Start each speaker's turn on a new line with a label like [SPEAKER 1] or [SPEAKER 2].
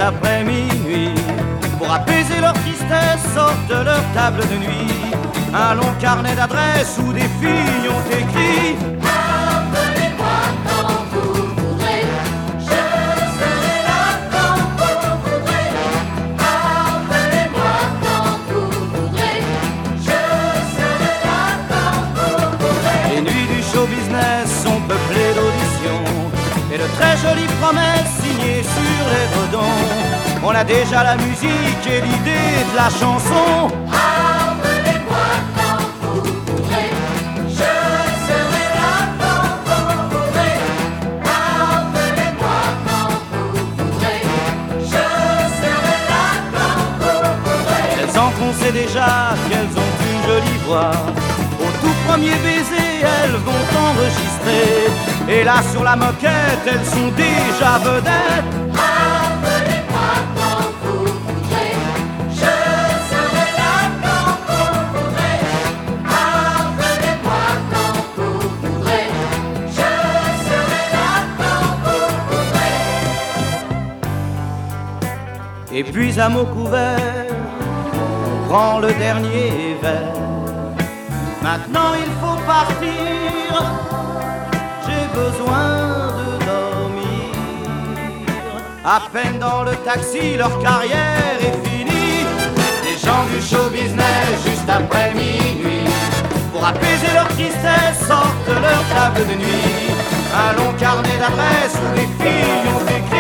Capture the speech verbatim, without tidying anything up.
[SPEAKER 1] après minuit. Pour apaiser leur tristesse, sortent de leur table de nuit un long carnet d'adresses où des filles ont écrit:
[SPEAKER 2] appelez-moi quand vous voudrez, je serai là quand vous voudrez. Appelez-moi quand vous voudrez, je serai là quand vous voudrez.
[SPEAKER 1] Les nuits du show business sont peuplées d'auditions et de très jolies promesses signées sur les redons. On a déjà la musique et l'idée de la chanson.
[SPEAKER 2] Appelez-moi quand vous voudrez, je serai là quand vous voudrez. Appelez-moi quand vous voudrez, je serai là quand vous voudrez.
[SPEAKER 1] Elles enfonçaient déjà qu'elles ont une jolie voix. Au tout premier baiser, elles vont enregistrer. Et là sur la moquette, elles sont déjà vedettes.
[SPEAKER 2] Appelez-moi quand vous voudrez, je serai là quand vous voudrez. Appelez-moi quand vous voudrez, je serai là quand vous voudrez.
[SPEAKER 1] Et puis à mots couverts, on prend le dernier verre. Maintenant il faut partir, j'ai besoin de dormir. À peine dans le taxi, leur carrière est finie. Les gens du show business juste après minuit, pour apaiser leur tristesse, sortent de leur table de nuit un long carnet d'adresses où des filles ont écrit: